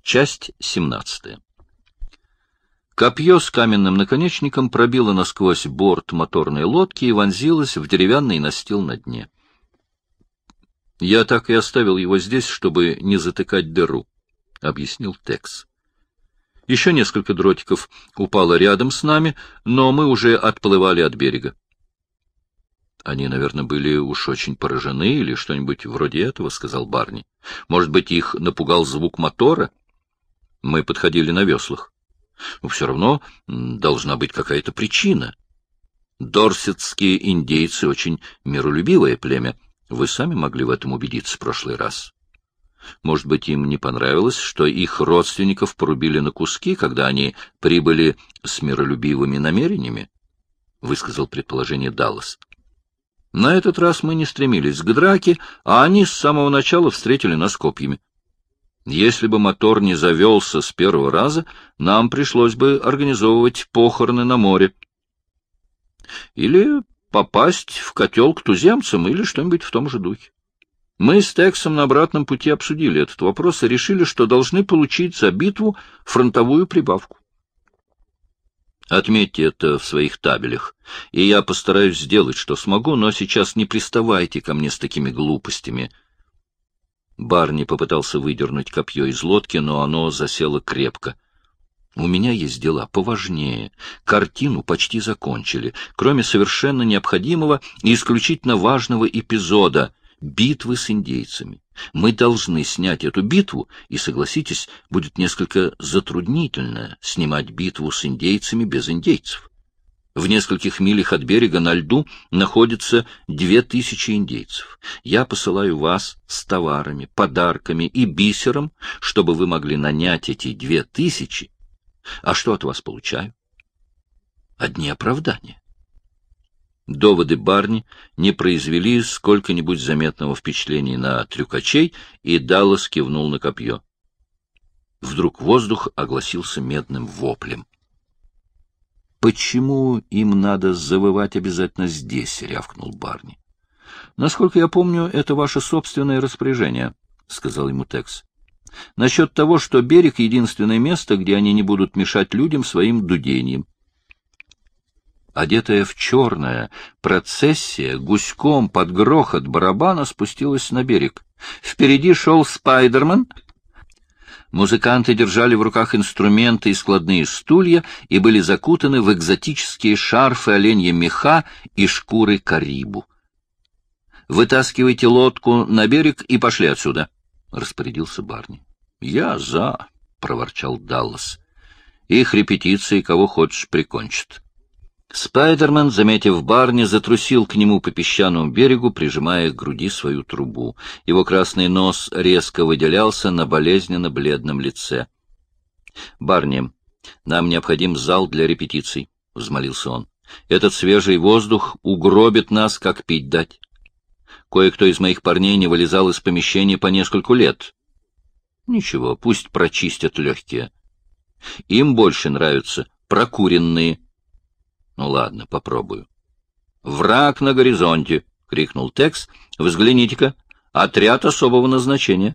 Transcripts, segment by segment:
Часть 17. Копье с каменным наконечником пробило насквозь борт моторной лодки и вонзилось в деревянный настил на дне. «Я так и оставил его здесь, чтобы не затыкать дыру», — объяснил Текс. «Еще несколько дротиков упало рядом с нами, но мы уже отплывали от берега». «Они, наверное, были уж очень поражены или что-нибудь вроде этого», — сказал Барни. «Может быть, их напугал звук мотора? Мы подходили на веслах. Но все равно должна быть какая-то причина. Дорсетские индейцы — очень миролюбивое племя. Вы сами могли в этом убедиться в прошлый раз. Может быть, им не понравилось, что их родственников порубили на куски, когда они прибыли с миролюбивыми намерениями?» — высказал предположение Даллас. «На этот раз мы не стремились к драке, а они с самого начала встретили нас копьями. Если бы мотор не завелся с первого раза, нам пришлось бы организовывать похороны на море. Или попасть в котел к туземцам, или что-нибудь в том же духе. Мы с Тексом на обратном пути обсудили этот вопрос и решили, что должны получить за битву фронтовую прибавку. Отметьте это в своих табелях, и я постараюсь сделать, что смогу, но сейчас не приставайте ко мне с такими глупостями». Барни попытался выдернуть копье из лодки, но оно засело крепко. «У меня есть дела поважнее. Картину почти закончили, кроме совершенно необходимого и исключительно важного эпизода — битвы с индейцами. Мы должны снять эту битву, и, согласитесь, будет несколько затруднительно снимать битву с индейцами без индейцев. В нескольких милях от берега на льду находится 2000 индейцев. Я посылаю вас с товарами, подарками и бисером, чтобы вы могли нанять эти 2000. А что от вас получаю? Одни оправдания». Доводы Барни не произвели сколько-нибудь заметного впечатления на трюкачей, и Даллас кивнул на копье. Вдруг воздух огласился медным воплем. «Почему им надо завывать обязательно здесь?» — рявкнул Барни. «Насколько я помню, это ваше собственное распоряжение», — сказал ему Текс. «Насчет того, что берег — единственное место, где они не будут мешать людям своим дудением». Одетая в черное, процессия гуськом под грохот барабана спустилась на берег. Впереди шел Спайдерман. Музыканты держали в руках инструменты и складные стулья и были закутаны в экзотические шарфы оленья меха и шкуры карибу. «Вытаскивайте лодку на берег и пошли отсюда», — распорядился Барни. «Я за», — проворчал Даллас. «Их репетиции кого хочешь прикончат». Спайдерман, заметив Барни, затрусил к нему по песчаному берегу, прижимая к груди свою трубу. Его красный нос резко выделялся на болезненно-бледном лице. «Барни, нам необходим зал для репетиций», — взмолился он. «Этот свежий воздух угробит нас, как пить дать. Кое-кто из моих парней не вылезал из помещения по нескольку лет. Ничего, пусть прочистят легкие. Им больше нравятся прокуренные». «Ну ладно, попробую». «Враг на горизонте!» — крикнул Текс. «Взгляните-ка! Отряд особого назначения!»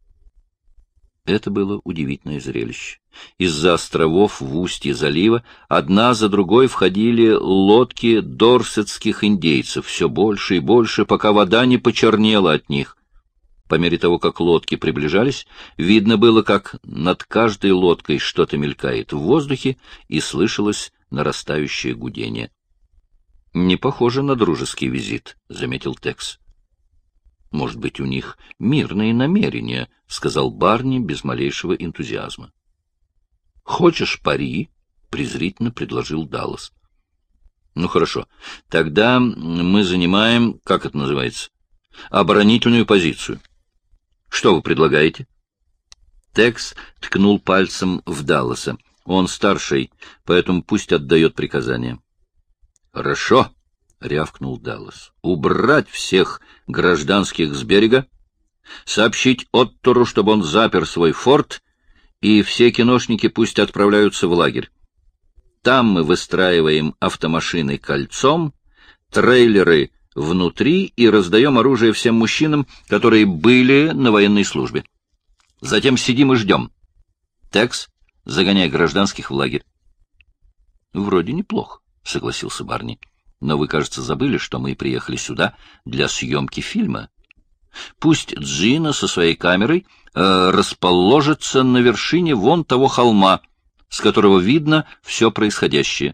Это было удивительное зрелище. Из-за островов в устье залива одна за другой входили лодки дорсетских индейцев, все больше и больше, пока вода не почернела от них. По мере того, как лодки приближались, видно было, как над каждой лодкой что-то мелькает в воздухе, и слышалось нарастающее гудение. «Не похоже на дружеский визит», — заметил Текс. «Может быть, у них мирные намерения», — сказал Барни без малейшего энтузиазма. «Хочешь пари?» — презрительно предложил Даллас. «Ну, хорошо. Тогда мы занимаем, как это называется, оборонительную позицию. Что вы предлагаете?» Текс ткнул пальцем в Далласа. «Он старший, поэтому пусть отдает приказания». «Хорошо», — рявкнул Даллас. «Убрать всех гражданских с берега, сообщить Оттору, чтобы он запер свой форт, и все киношники пусть отправляются в лагерь. Там мы выстраиваем автомашины кольцом, трейлеры внутри и раздаем оружие всем мужчинам, которые были на военной службе. Затем сидим и ждем. Текс, загоняй гражданских в лагерь. — Вроде неплохо, — согласился Барни. — Но вы, кажется, забыли, что мы приехали сюда для съемки фильма. Пусть Джина со своей камерой расположится на вершине вон того холма, с которого видно все происходящее.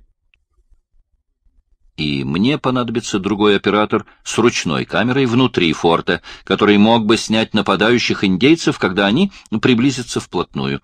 И мне понадобится другой оператор с ручной камерой внутри форта, который мог бы снять нападающих индейцев, когда они приблизятся вплотную.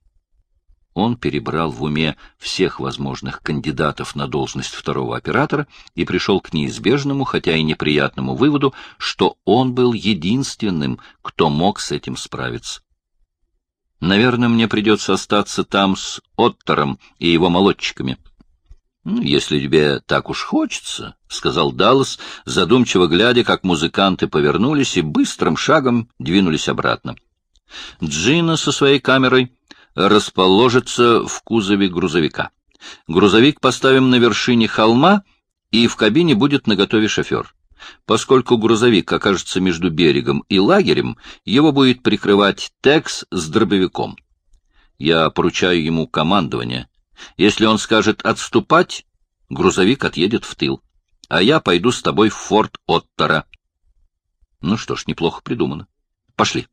Он перебрал в уме всех возможных кандидатов на должность второго оператора и пришел к неизбежному, хотя и неприятному выводу, что он был единственным, кто мог с этим справиться. «Наверное, мне придется остаться там с Оттором и его молодчиками». «Если тебе так уж хочется», — сказал Даллас, задумчиво глядя, как музыканты повернулись и быстрым шагом двинулись обратно. Джина со своей камерой расположится в кузове грузовика. Грузовик поставим на вершине холма, и в кабине будет наготове шофер. Поскольку грузовик окажется между берегом и лагерем, его будет прикрывать Текс с дробовиком. Я поручаю ему командование. Если он скажет отступать, грузовик отъедет в тыл, а я пойду с тобой в форт Оттора. Ну что ж, неплохо придумано. Пошли.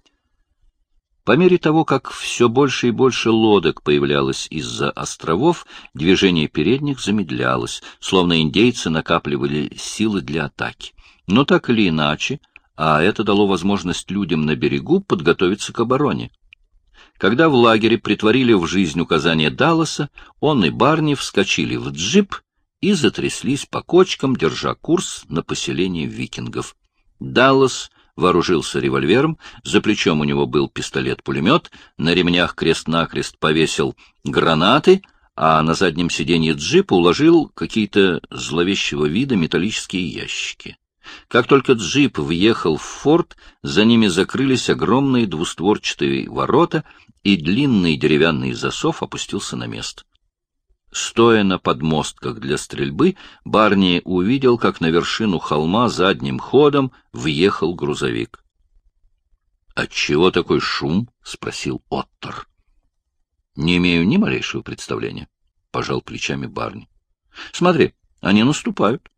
По мере того, как все больше и больше лодок появлялось из-за островов, движение передних замедлялось, словно индейцы накапливали силы для атаки. Но так или иначе, а это дало возможность людям на берегу подготовиться к обороне. Когда в лагере притворили в жизнь указания Далласа, он и Барни вскочили в джип и затряслись по кочкам, держа курс на поселение викингов. Даллас вооружился револьвером, за плечом у него был пистолет-пулемет, на ремнях крест-накрест повесил гранаты, а на заднем сиденье джипа уложил какие-то зловещего вида металлические ящики. Как только джип въехал в форт, за ними закрылись огромные двустворчатые ворота, и длинный деревянный засов опустился на место. Стоя на подмостках для стрельбы, Барни увидел, как на вершину холма задним ходом въехал грузовик. — Отчего такой шум? — спросил Оттор. — Не имею ни малейшего представления, — пожал плечами Барни. — Смотри, они наступают.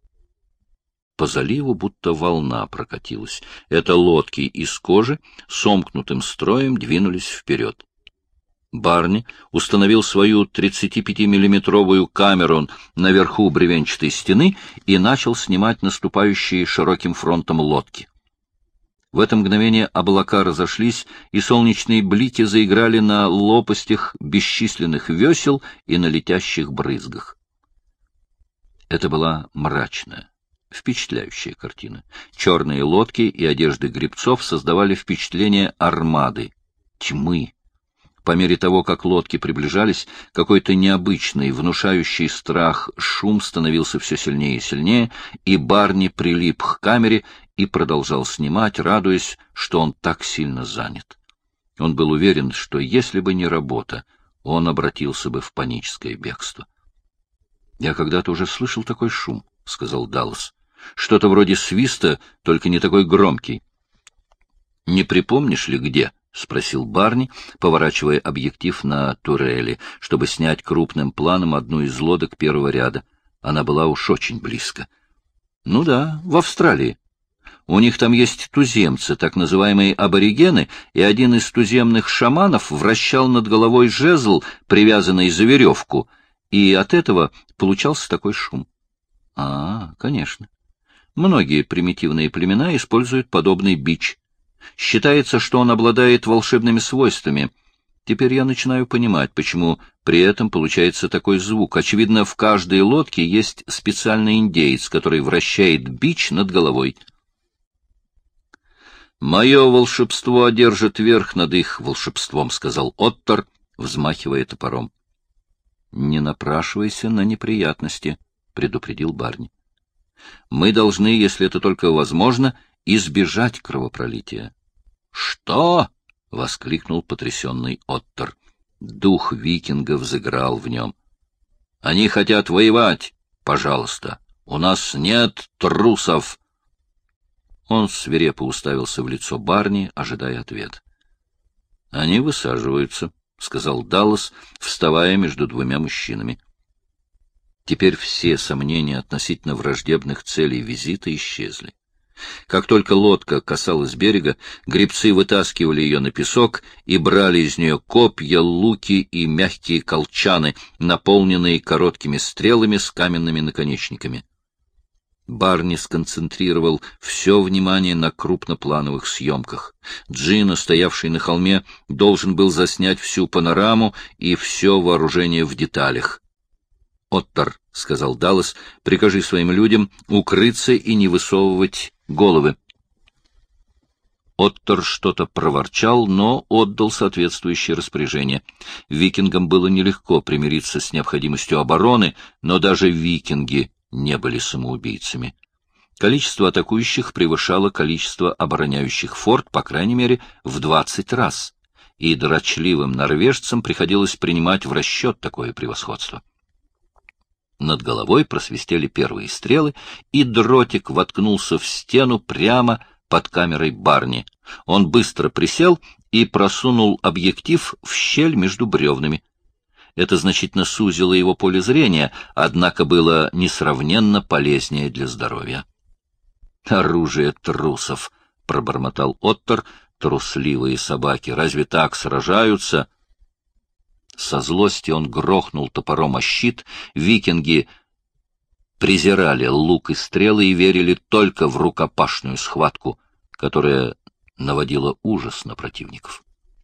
По заливу будто волна прокатилась. Это лодки из кожи сомкнутым строем двинулись вперед. Барни установил свою 35-миллиметровую камеру наверху бревенчатой стены и начал снимать наступающие широким фронтом лодки. В это мгновение облака разошлись, и солнечные блики заиграли на лопастях бесчисленных весел и на летящих брызгах. Это была мрачная, впечатляющая картина. Черные лодки и одежды гребцов создавали впечатление армады, тьмы. По мере того, как лодки приближались, какой-то необычный, внушающий страх шум становился все сильнее и сильнее, и Барни прилип к камере и продолжал снимать, радуясь, что он так сильно занят. Он был уверен, что если бы не работа, он обратился бы в паническое бегство. — Я когда-то уже слышал такой шум, — сказал Даллас. — Что-то вроде свиста, только не такой громкий. — Не припомнишь ли где? — спросил Барни, поворачивая объектив на турели, чтобы снять крупным планом одну из лодок первого ряда. Она была уж очень близко. — Ну да, в Австралии. У них там есть туземцы, так называемые аборигены, и один из туземных шаманов вращал над головой жезл, привязанный за веревку, и от этого получался такой шум. — конечно. Многие примитивные племена используют подобный бич. Считается, что он обладает волшебными свойствами. Теперь я начинаю понимать, почему при этом получается такой звук. Очевидно, в каждой лодке есть специальный индеец, который вращает бич над головой. «Мое волшебство одержит верх над их волшебством», — сказал Оттор, взмахивая топором. «Не напрашивайся на неприятности», — предупредил Барни. «Мы должны, если это только возможно, избежать кровопролития». «Что?» — воскликнул потрясенный Оттор. Дух викингов взыграл в нем. «Они хотят воевать. Пожалуйста. У нас нет трусов». Он свирепо уставился в лицо Барни, ожидая ответа. «Они высаживаются», — сказал Даллас, вставая между двумя мужчинами. Теперь все сомнения относительно враждебных целей визита исчезли. Как только лодка касалась берега, гребцы вытаскивали ее на песок и брали из нее копья, луки и мягкие колчаны, наполненные короткими стрелами с каменными наконечниками. Барни сконцентрировал все внимание на крупноплановых съемках. Джино, стоявший на холме, должен был заснять всю панораму и все вооружение в деталях. «Оттор», — сказал Даллас, — «прикажи своим людям укрыться и не высовывать головы». Оттор что-то проворчал, но отдал соответствующее распоряжение. Викингам было нелегко примириться с необходимостью обороны, но даже викинги не были самоубийцами. Количество атакующих превышало количество обороняющих форт, по крайней мере, в 20 раз, и дрочливым норвежцам приходилось принимать в расчет такое превосходство. Над головой просвистели первые стрелы, и дротик воткнулся в стену прямо под камерой Барни. Он быстро присел и просунул объектив в щель между бревнами. Это значительно сузило его поле зрения, однако было несравненно полезнее для здоровья. «Оружие трусов!» — пробормотал Оттор. «Трусливые собаки! Разве так сражаются?» Со злости он грохнул топором о щит. Викинги презирали лук и стрелы и верили только в рукопашную схватку, которая наводила ужас на противников.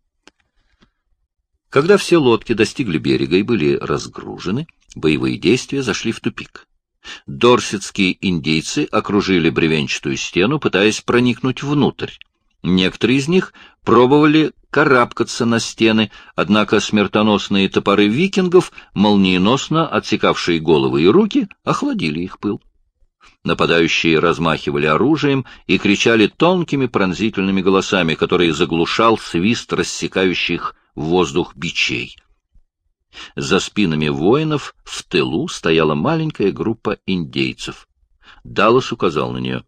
Когда все лодки достигли берега и были разгружены, боевые действия зашли в тупик. Дорсетские индейцы окружили бревенчатую стену, пытаясь проникнуть внутрь. Некоторые из них пробовали карабкаться на стены, однако смертоносные топоры викингов, молниеносно отсекавшие головы и руки, охладили их пыл. Нападающие размахивали оружием и кричали тонкими пронзительными голосами, которые заглушал свист рассекающих воздух бичей. За спинами воинов в тылу стояла маленькая группа индейцев. Даллас указал на нее.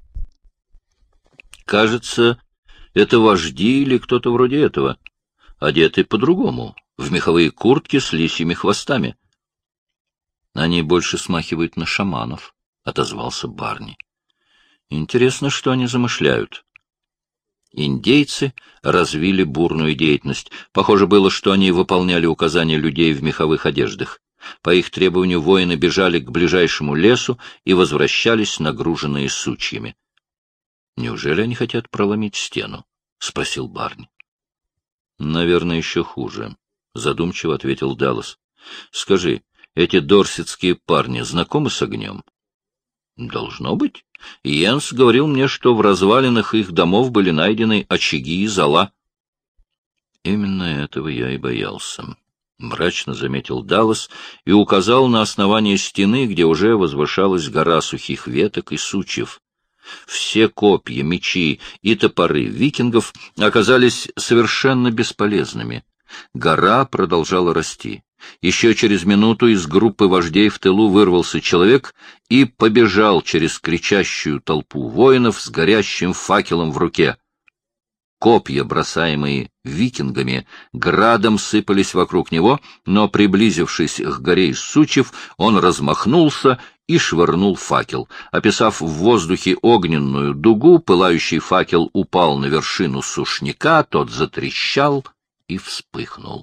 «Кажется, это вожди или кто-то вроде этого, одеты по-другому, в меховые куртки с лисьими хвостами». «Они больше смахивают на шаманов», — отозвался Барни. «Интересно, что они замышляют». Индейцы развили бурную деятельность. Похоже было, что они выполняли указания людей в меховых одеждах. По их требованию воины бежали к ближайшему лесу и возвращались нагруженные сучьями. «Неужели они хотят проломить стену?» — спросил Барни. «Наверное, еще хуже», — задумчиво ответил Даллас. «Скажи, эти дорсетские парни знакомы с огнем?» «Должно быть. Йенс говорил мне, что в развалинах их домов были найдены очаги и зола». «Именно этого я и боялся», — мрачно заметил Даллас и указал на основание стены, где уже возвышалась гора сухих веток и сучьев. Все копья, мечи и топоры викингов оказались совершенно бесполезными. Гора продолжала расти. Еще через минуту из группы вождей в тылу вырвался человек и побежал через кричащую толпу воинов с горящим факелом в руке. Копья, бросаемые викингами, градом сыпались вокруг него, но, приблизившись к горе из сучьев, он размахнулся и швырнул факел. Описав в воздухе огненную дугу, пылающий факел упал на вершину сушняка, тот затрещал и вспыхнул.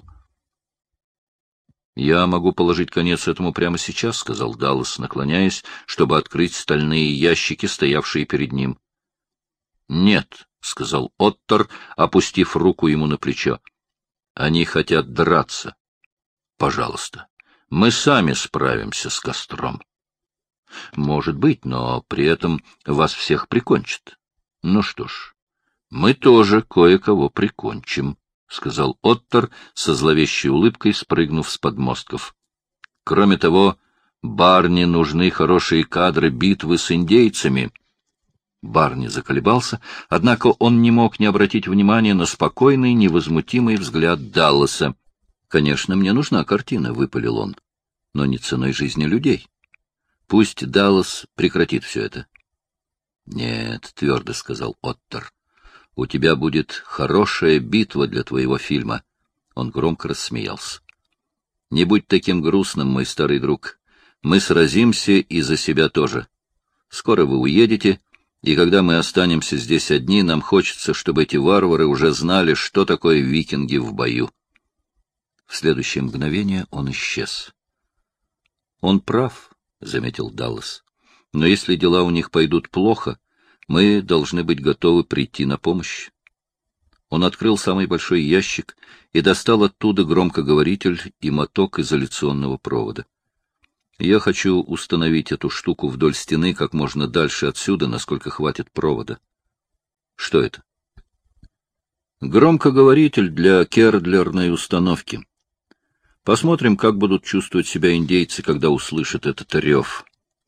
«Я могу положить конец этому прямо сейчас», — сказал Даллас, наклоняясь, чтобы открыть стальные ящики, стоявшие перед ним. «Нет», — сказал Оттор, опустив руку ему на плечо. «Они хотят драться. Пожалуйста, мы сами справимся с костром». «Может быть, но при этом вас всех прикончат». «Ну что ж, мы тоже кое-кого прикончим», — сказал Оттор со зловещей улыбкой, спрыгнув с подмостков. «Кроме того, Барни нужны хорошие кадры битвы с индейцами». Барни заколебался, однако он не мог не обратить внимания на спокойный, невозмутимый взгляд Далласа. «Конечно, мне нужна картина», — выпалил он, — «но не ценой жизни людей. Пусть Даллас прекратит все это». «Нет», — твердо сказал Оттор, — «у тебя будет хорошая битва для твоего фильма». Он громко рассмеялся. — Не будь таким грустным, мой старый друг. Мы сразимся и за себя тоже. Скоро вы уедете, и когда мы останемся здесь одни, нам хочется, чтобы эти варвары уже знали, что такое викинги в бою. В следующее мгновение он исчез. — Он прав, — заметил Даллас. — Но если дела у них пойдут плохо, мы должны быть готовы прийти на помощь. Он открыл самый большой ящик и достал оттуда громкоговоритель и моток изоляционного провода. Я хочу установить эту штуку вдоль стены как можно дальше отсюда, насколько хватит провода. Что это? Громкоговоритель для кердлерной установки. Посмотрим, как будут чувствовать себя индейцы, когда услышат этот рев.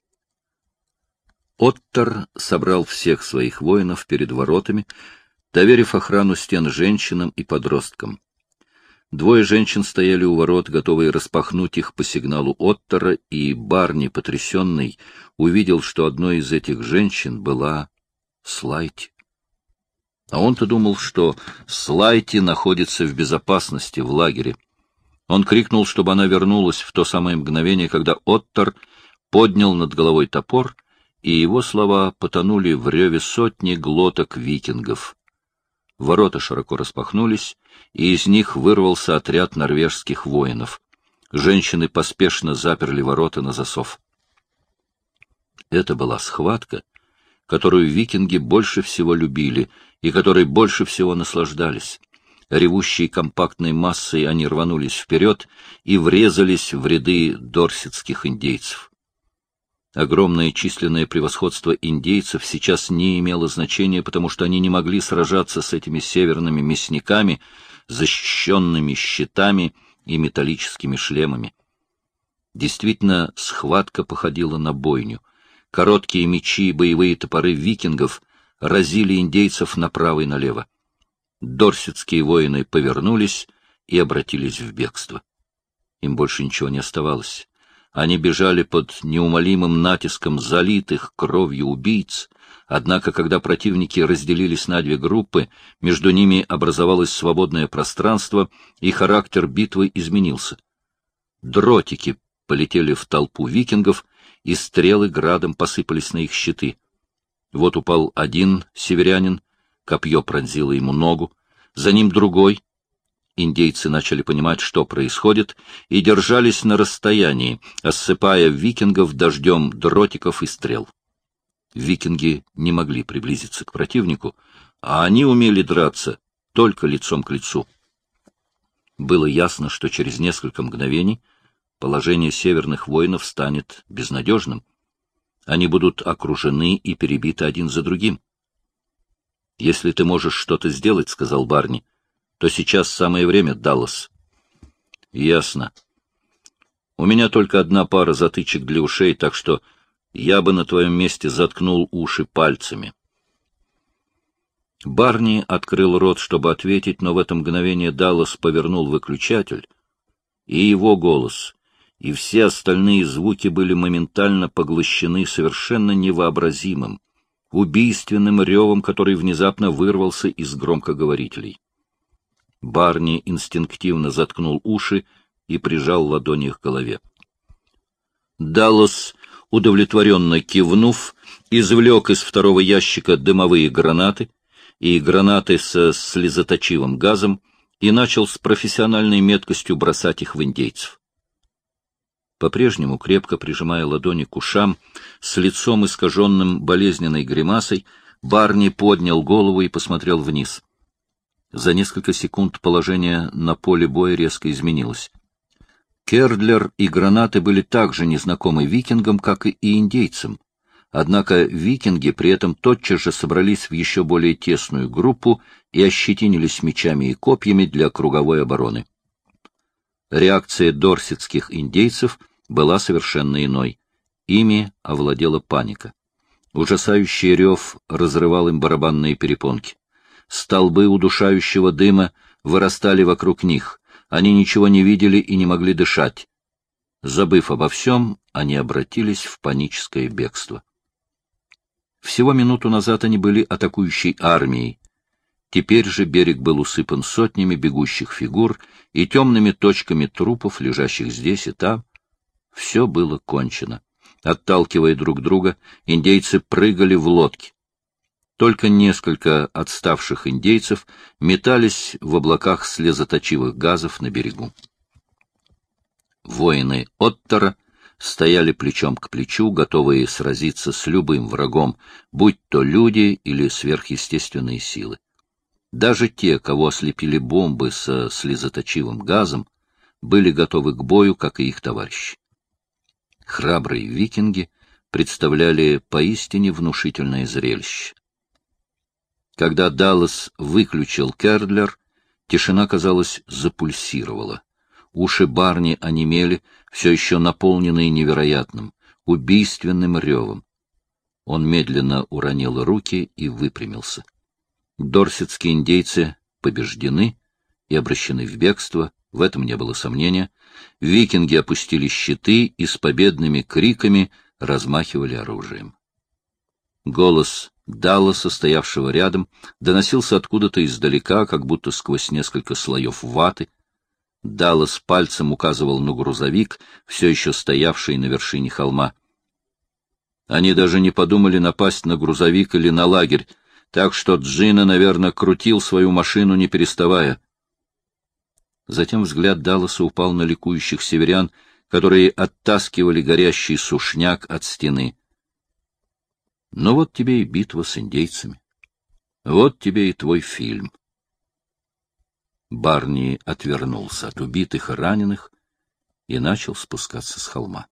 Оттор собрал всех своих воинов перед воротами, доверив охрану стен женщинам и подросткам. Двое женщин стояли у ворот, готовые распахнуть их по сигналу Оттора, и Барни, потрясенный, увидел, что одной из этих женщин была Слайти. А он-то думал, что Слайти находится в безопасности в лагере. Он крикнул, чтобы она вернулась в то самое мгновение, когда Оттор поднял над головой топор, и его слова потонули в реве сотни глоток викингов. Ворота широко распахнулись, и из них вырвался отряд норвежских воинов. Женщины поспешно заперли ворота на засов. Это была схватка, которую викинги больше всего любили и которой больше всего наслаждались. Ревущей компактной массой они рванулись вперед и врезались в ряды дорсетских индейцев. Огромное численное превосходство индейцев сейчас не имело значения, потому что они не могли сражаться с этими северными мясниками, защищенными щитами и металлическими шлемами. Действительно, схватка походила на бойню. Короткие мечи и боевые топоры викингов разили индейцев направо и налево. Дорсетские воины повернулись и обратились в бегство. Им больше ничего не оставалось. Они бежали под неумолимым натиском залитых кровью убийц, однако, когда противники разделились на две группы, между ними образовалось свободное пространство, и характер битвы изменился. Дротики полетели в толпу викингов, и стрелы градом посыпались на их щиты. Вот упал один северянин, копье пронзило ему ногу, за ним другой. Индейцы начали понимать, что происходит, и держались на расстоянии, осыпая викингов дождем дротиков и стрел. Викинги не могли приблизиться к противнику, а они умели драться только лицом к лицу. Было ясно, что через несколько мгновений положение северных воинов станет безнадежным. Они будут окружены и перебиты один за другим. — Если ты можешь что-то сделать, — сказал Барни, — то сейчас самое время, Даллас. — Ясно. У меня только одна пара затычек для ушей, так что я бы на твоем месте заткнул уши пальцами. Барни открыл рот, чтобы ответить, но в это мгновение Даллас повернул выключатель, и его голос, и все остальные звуки были моментально поглощены совершенно невообразимым, убийственным ревом, который внезапно вырвался из громкоговорителей. Барни инстинктивно заткнул уши и прижал ладони к голове. Даллас, удовлетворенно кивнув, извлек из второго ящика дымовые гранаты и гранаты со слезоточивым газом и начал с профессиональной меткостью бросать их в индейцев. По-прежнему, крепко прижимая ладони к ушам, с лицом искаженным болезненной гримасой, Барни поднял голову и посмотрел вниз. За несколько секунд положение на поле боя резко изменилось. Кердлер и гранаты были так же незнакомы викингам, как и индейцам. Однако викинги при этом тотчас же собрались в еще более тесную группу и ощетинились мечами и копьями для круговой обороны. Реакция дорсетских индейцев была совершенно иной. Ими овладела паника. Ужасающий рев разрывал им барабанные перепонки. Столбы удушающего дыма вырастали вокруг них. Они ничего не видели и не могли дышать. Забыв обо всем, они обратились в паническое бегство. Всего минуту назад они были атакующей армией. Теперь же берег был усыпан сотнями бегущих фигур и темными точками трупов, лежащих здесь и там. Все было кончено. Отталкивая друг друга, индейцы прыгали в лодки. Только несколько отставших индейцев метались в облаках слезоточивых газов на берегу. Воины Оттера стояли плечом к плечу, готовые сразиться с любым врагом, будь то люди или сверхъестественные силы. Даже те, кого ослепили бомбы со слезоточивым газом, были готовы к бою, как и их товарищи. Храбрые викинги представляли поистине внушительное зрелище. Когда Даллас выключил Кердлер, тишина, казалось, запульсировала. Уши Барни онемели, все еще наполненные невероятным, убийственным ревом. Он медленно уронил руки и выпрямился. Дорсетские индейцы побеждены и обращены в бегство, в этом не было сомнения. Викинги опустили щиты и с победными криками размахивали оружием. Голос Далласа, стоявшего рядом, доносился откуда-то издалека, как будто сквозь несколько слоев ваты. Даллас пальцем указывал на грузовик, все еще стоявший на вершине холма. Они даже не подумали напасть на грузовик или на лагерь, так что Джина, наверное, крутил свою машину, не переставая. Затем взгляд Далласа упал на ликующих северян, которые оттаскивали горящий сушняк от стены. Ну вот тебе и битва с индейцами. Вот тебе и твой фильм. Барни отвернулся от убитых и раненых и начал спускаться с холма.